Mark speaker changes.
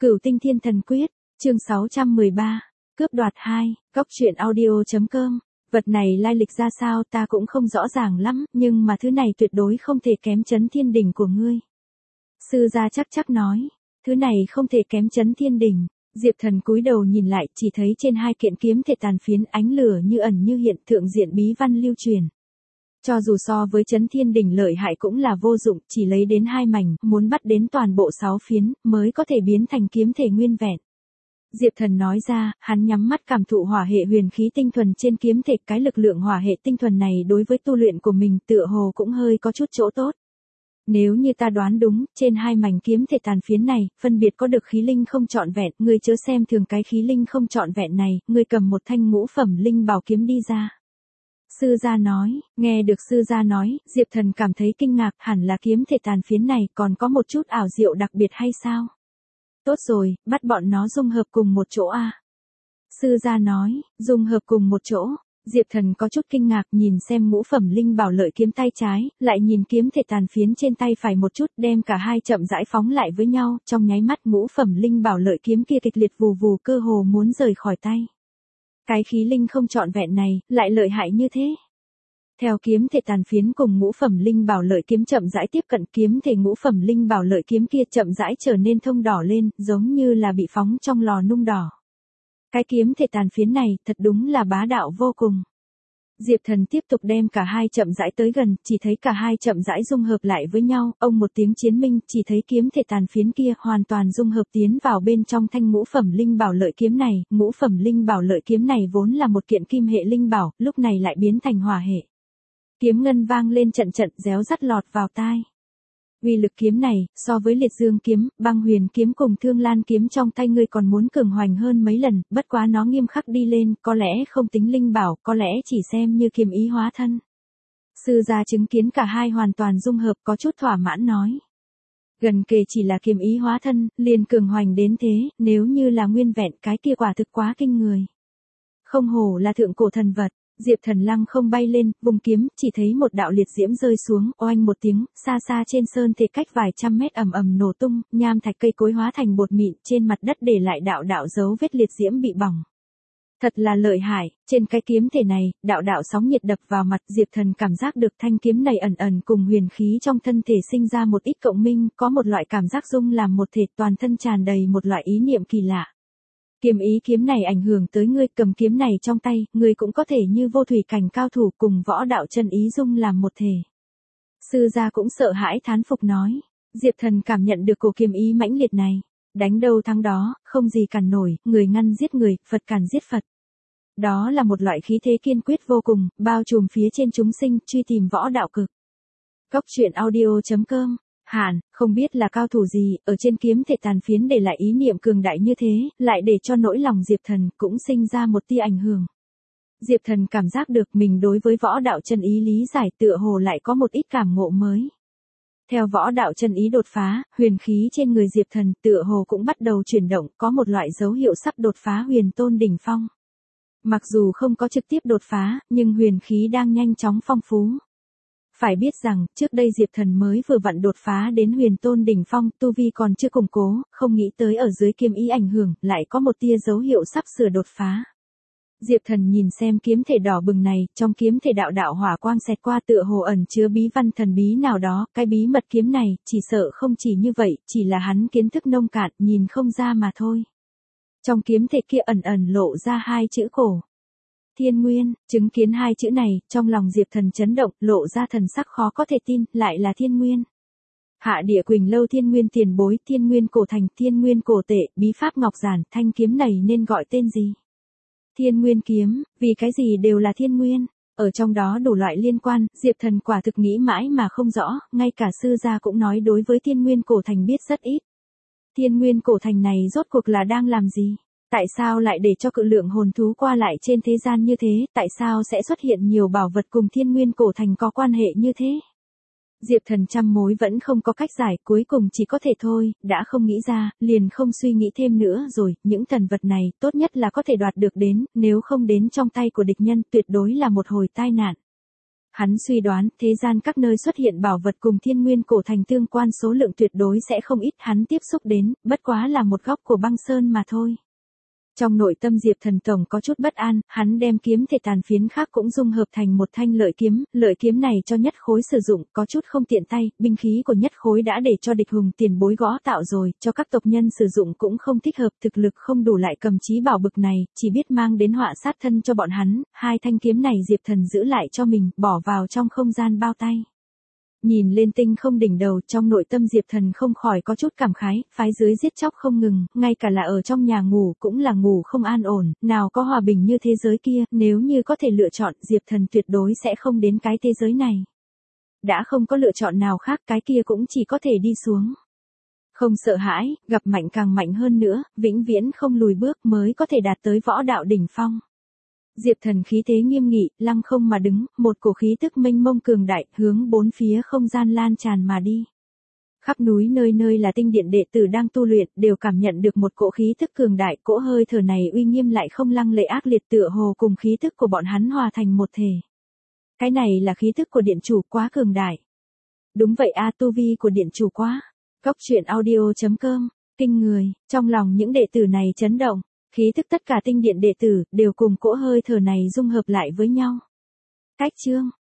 Speaker 1: Cửu Tinh Thiên Thần Quyết, chương 613, cướp đoạt 2, góc truyện audio.com. Vật này lai lịch ra sao ta cũng không rõ ràng lắm, nhưng mà thứ này tuyệt đối không thể kém chấn thiên đỉnh của ngươi. Sư gia chắc nói, thứ này không thể kém chấn thiên đỉnh. Diệp Thần cúi đầu nhìn lại, chỉ thấy trên hai kiện kiếm thể tàn phiến ánh lửa như ẩn như hiện, thượng diện bí văn lưu truyền. Cho dù so với chấn thiên đỉnh lợi hại cũng là vô dụng, chỉ lấy đến 2 mảnh, muốn bắt đến toàn bộ 6 phiến, mới có thể biến thành kiếm thể nguyên vẹn. Diệp Thần nói ra, hắn nhắm mắt cảm thụ hỏa hệ huyền khí tinh thuần trên kiếm thể, cái lực lượng hỏa hệ tinh thuần này đối với tu luyện của mình tựa hồ cũng hơi có chút chỗ tốt. Nếu như ta đoán đúng, trên 2 mảnh kiếm thể tàn phiến này, phân biệt có được khí linh không trọn vẹn, ngươi chớ xem thường cái khí linh không trọn vẹn này, ngươi cầm một thanh ngũ phẩm linh bảo kiếm đi ra. Sư gia nói, nghe được sư gia nói, Diệp Thần cảm thấy kinh ngạc, hẳn là kiếm thể tàn phiến này còn có một chút ảo diệu đặc biệt hay sao? Tốt rồi, bắt bọn nó dung hợp cùng một chỗ à? Sư gia nói, dung hợp cùng một chỗ. Diệp Thần có chút kinh ngạc nhìn xem ngũ phẩm linh bảo lợi kiếm tay trái, lại nhìn kiếm thể tàn phiến trên tay phải một chút, đem cả hai chậm rãi phóng lại với nhau, trong nháy mắt ngũ phẩm linh bảo lợi kiếm kia kịch liệt vù vù cơ hồ muốn rời khỏi tay. Cái khí linh không trọn vẹn này, lại lợi hại như thế. Theo kiếm thể tàn phiến cùng ngũ phẩm linh bảo lợi kiếm chậm rãi tiếp cận, kiếm thể ngũ phẩm linh bảo lợi kiếm kia chậm rãi trở nên thông đỏ lên, giống như là bị phóng trong lò nung đỏ. Cái kiếm thể tàn phiến này thật đúng là bá đạo vô cùng. Diệp Thần tiếp tục đem cả hai chậm rãi tới gần, chỉ thấy cả hai chậm rãi dung hợp lại với nhau, ông một tiếng chiến minh, chỉ thấy kiếm thể tàn phiến kia hoàn toàn dung hợp tiến vào bên trong thanh ngũ phẩm linh bảo lợi kiếm này, ngũ phẩm linh bảo lợi kiếm này vốn là một kiện kim hệ linh bảo, lúc này lại biến thành hỏa hệ. Kiếm ngân vang lên trận trận, réo rắt lọt vào tai. Uy lực kiếm này, so với liệt dương kiếm, băng huyền kiếm cùng thương lan kiếm trong tay ngươi còn muốn cường hoành hơn mấy lần, bất quá nó nghiêm khắc đi lên, có lẽ không tính linh bảo, có lẽ chỉ xem như kiếm ý hóa thân. Sư gia chứng kiến cả hai hoàn toàn dung hợp, có chút thỏa mãn nói. Gần kề chỉ là kiếm ý hóa thân, liền cường hoành đến thế, nếu như là nguyên vẹn cái kia quả thực quá kinh người. Không hổ là thượng cổ thần vật. Diệp Thần lăng không bay lên, vùng kiếm, chỉ thấy một đạo liệt diễm rơi xuống, oanh một tiếng, xa xa trên sơn thể cách vài trăm mét ầm ầm nổ tung, nham thạch cây cối hóa thành bột mịn, trên mặt đất để lại đạo đạo dấu vết liệt diễm bị bỏng. Thật là lợi hại, trên cái kiếm thể này, đạo đạo sóng nhiệt đập vào mặt, Diệp Thần cảm giác được thanh kiếm này ẩn ẩn cùng huyền khí trong thân thể sinh ra một ít cộng minh, có một loại cảm giác dung làm một thể, toàn thân tràn đầy một loại ý niệm kỳ lạ. Kiếm ý kiếm này ảnh hưởng tới ngươi, cầm kiếm này trong tay, ngươi cũng có thể như vô thủy cảnh cao thủ cùng võ đạo chân ý dung làm một thể. Sư gia cũng sợ hãi thán phục nói. Diệp Thần cảm nhận được cổ kiếm ý mãnh liệt này. Đánh đâu thắng đó, không gì cản nổi, người ngăn giết người, Phật cản giết Phật. Đó là một loại khí thế kiên quyết vô cùng, bao trùm phía trên chúng sinh, truy tìm võ đạo cực. Góc truyện audio.com. Hàn, không biết là cao thủ gì, ở trên kiếm thể tàn phiến để lại ý niệm cường đại như thế, lại để cho nỗi lòng Diệp Thần cũng sinh ra một tia ảnh hưởng. Diệp Thần cảm giác được mình đối với võ đạo chân ý lý giải tựa hồ lại có một ít cảm ngộ mới. Theo võ đạo chân ý đột phá, huyền khí trên người Diệp Thần tựa hồ cũng bắt đầu chuyển động, có một loại dấu hiệu sắp đột phá huyền tôn đỉnh phong. Mặc dù không có trực tiếp đột phá, nhưng huyền khí đang nhanh chóng phong phú. Phải biết rằng, trước đây Diệp Thần mới vừa vặn đột phá đến huyền tôn đỉnh phong, tu vi còn chưa củng cố, không nghĩ tới ở dưới kiếm ý ảnh hưởng, lại có một tia dấu hiệu sắp sửa đột phá. Diệp Thần nhìn xem kiếm thể đỏ bừng này, trong kiếm thể đạo đạo hỏa quang xẹt qua tựa hồ ẩn chứa bí văn thần bí nào đó, cái bí mật kiếm này, chỉ sợ không chỉ như vậy, chỉ là hắn kiến thức nông cạn, nhìn không ra mà thôi. Trong kiếm thể kia ẩn ẩn lộ ra 2 chữ cổ. Thiên Nguyên, chứng kiến 2 chữ này, trong lòng Diệp Thần chấn động, lộ ra thần sắc khó có thể tin, lại là Thiên Nguyên. Hạ địa Quỳnh Lâu Thiên Nguyên tiền bối, Thiên Nguyên cổ thành, Thiên Nguyên cổ tệ, bí pháp ngọc giản, thanh kiếm này nên gọi tên gì? Thiên Nguyên kiếm, vì cái gì đều là Thiên Nguyên, ở trong đó đủ loại liên quan, Diệp Thần quả thực nghĩ mãi mà không rõ, ngay cả sư gia cũng nói đối với Thiên Nguyên cổ thành biết rất ít. Thiên Nguyên cổ thành này rốt cuộc là đang làm gì? Tại sao lại để cho cự lượng hồn thú qua lại trên thế gian như thế, tại sao sẽ xuất hiện nhiều bảo vật cùng Thiên Nguyên cổ thành có quan hệ như thế? Diệp Thần trăm mối vẫn không có cách giải, cuối cùng chỉ có thể thôi, đã không nghĩ ra, liền không suy nghĩ thêm nữa rồi, những thần vật này, tốt nhất là có thể đoạt được đến, nếu không đến trong tay của địch nhân, tuyệt đối là một hồi tai nạn. Hắn suy đoán, thế gian các nơi xuất hiện bảo vật cùng thiên nguyên cổ thành tương quan số lượng tuyệt đối sẽ không ít, hắn tiếp xúc đến, bất quá là một góc của băng sơn mà thôi. Trong nội tâm Diệp Thần tổng có chút bất an, hắn đem kiếm thể tàn phiến khác cũng dung hợp thành một thanh lợi kiếm này cho nhất khối sử dụng, có chút không tiện tay, binh khí của nhất khối đã để cho địch hùng tiền bối gõ tạo rồi, cho các tộc nhân sử dụng cũng không thích hợp, thực lực không đủ lại cầm chí bảo bực này, chỉ biết mang đến họa sát thân cho bọn hắn, hai thanh kiếm này Diệp Thần giữ lại cho mình, bỏ vào trong không gian bao tay. Nhìn lên tinh không đỉnh đầu, trong nội tâm Diệp Thần không khỏi có chút cảm khái, phái dưới giết chóc không ngừng, ngay cả là ở trong nhà ngủ cũng là ngủ không an ổn, nào có hòa bình như thế giới kia, nếu như có thể lựa chọn, Diệp Thần tuyệt đối sẽ không đến cái thế giới này. Đã không có lựa chọn nào khác, cái kia cũng chỉ có thể đi xuống. Không sợ hãi, gặp mạnh càng mạnh hơn nữa, vĩnh viễn không lùi bước mới có thể đạt tới võ đạo đỉnh phong. Diệp Thần khí thế nghiêm nghị, lăng không mà đứng, một cổ khí tức mênh mông cường đại, hướng bốn phía không gian lan tràn mà đi. Khắp núi nơi nơi là tinh điện đệ tử đang tu luyện, đều cảm nhận được một cỗ khí tức cường đại, cỗ hơi thở này uy nghiêm lại không lăng lệ ác liệt, tựa hồ cùng khí tức của bọn hắn hòa thành một thể. Cái này là khí tức của điện chủ quá cường đại. Đúng vậy a, tu vi của điện chủ quá. Góc truyện audio.com, kinh người, trong lòng những đệ tử này chấn động. Khí tức tất cả tinh điện đệ tử đều cùng cỗ hơi thở này dung hợp lại với nhau. Cách chương